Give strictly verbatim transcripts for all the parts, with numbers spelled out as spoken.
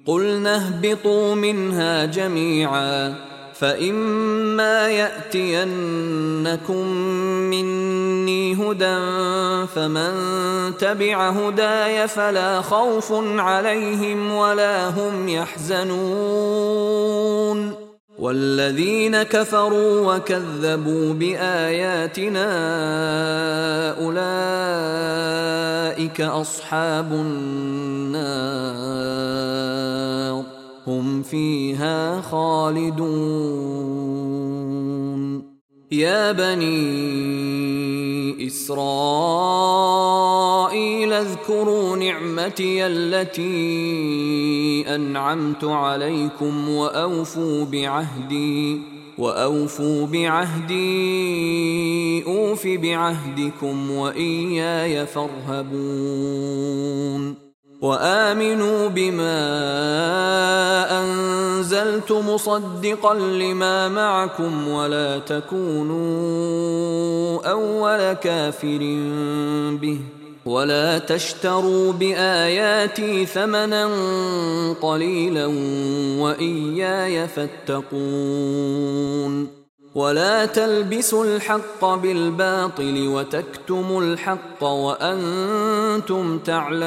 قُلْنَا اهْبِطُوا مِنْهَا جَمِيعًا فَإِمَّا يَأْتِيَنَّكُم مِّنِّي هُدًى فَمَن تَبِعَ هُدَايَ فَلَا خَوْفٌ عَلَيْهِمْ وَلَا هُمْ يَحْزَنُونَ وَالَّذِينَ كَفَرُوا وَكَذَّبُوا بِآيَاتِنَا أُولَئِكَ أَصْحَابُ النَّارِ هُمْ فِيهَا خَالِدُونَ يَا بَنِي إِسْرَائِيلَ اذْكُرُوا نِعْمَتِيَ الَّتِي أَنْعَمْتُ عَلَيْكُمْ وَأَوْفُوا بِعَهْدِي وَأَوْفُوا بِعَهْدِي أُوفِ بِعَهْدِكُمْ وَإِيَّايَ فَارْهَبُونِ وَآمِنُوا بِمَا أَنزَلْتُ مُصَدِّقًا لِمَا مَعَكُمْ وَلَا تَكُونُوا أَوَّلَ كَافِرٍ بِهِ وَلَا تَشْتَرُوا بِآيَاتِي ثَمَنًا قَلِيلًا وَإِيَّايَ فَاتَّقُونِ وَلَا تَلْبِسُوا الْحَقَّ بِالْبَاطِلِ وَتَكْتُمُوا الْحَقَّ وَأَنْتُمْ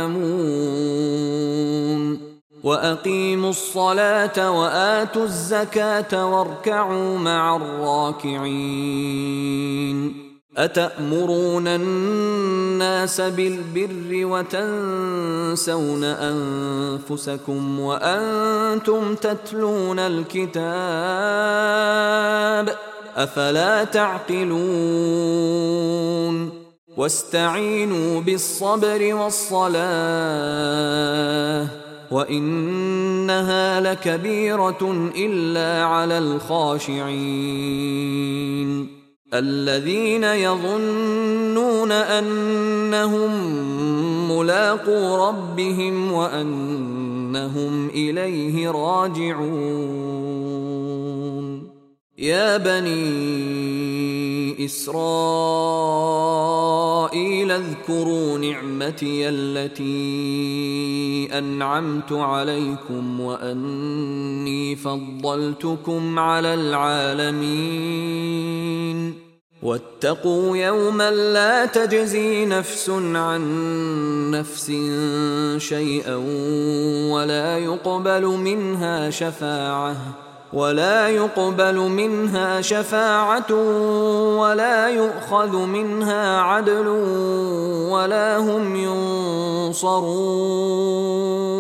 تَعْلَمُونَ وَأَقِيمُوا الصَّلَاةَ وَآتُوا الزَّكَاةَ وَارْكَعُوا مَعَ الرَّاكِعِينَ أَتَأْمُرُونَ النَّاسَ بِالْبِرِّ وَتَنْسَوْنَ أَنفُسَكُمْ وَأَنْتُمْ تَتْلُونَ الْكِتَابَ أَفَلَا تَعْقِلُونَ وَاسْتَعِينُوا بِالصَّبْرِ وَالصَّلَاةِ وَإِنَّهَا لَكَبِيرَةٌ إِلَّا عَلَى الْخَاشِعِينَ الَّذِينَ يَظُنُّونَ أَنَّهُم مُّلَاقُو رَبِّهِمْ وَأَنَّهُمْ إِلَيْهِ رَاجِعُونَ يَا بَنِي إِسْرَائِيلَ اذْكُرُوا نِعْمَتِيَ الَّتِي أَنْعَمْتُ عَلَيْكُمْ وَأَنِّي فَضَّلْتُكُمْ عَلَى الْعَالَمِينَ وَاتَّقُوا يَوْمًا لَّا تَجْزِي نَفْسٌ عَن نَّفْسٍ شَيْئًا وَلَا يُقْبَلُ مِنْهَا شَفَاعَةٌ ولا يقبل منها شفاعة ولا يؤخذ منها عدل ولا هم ينصرون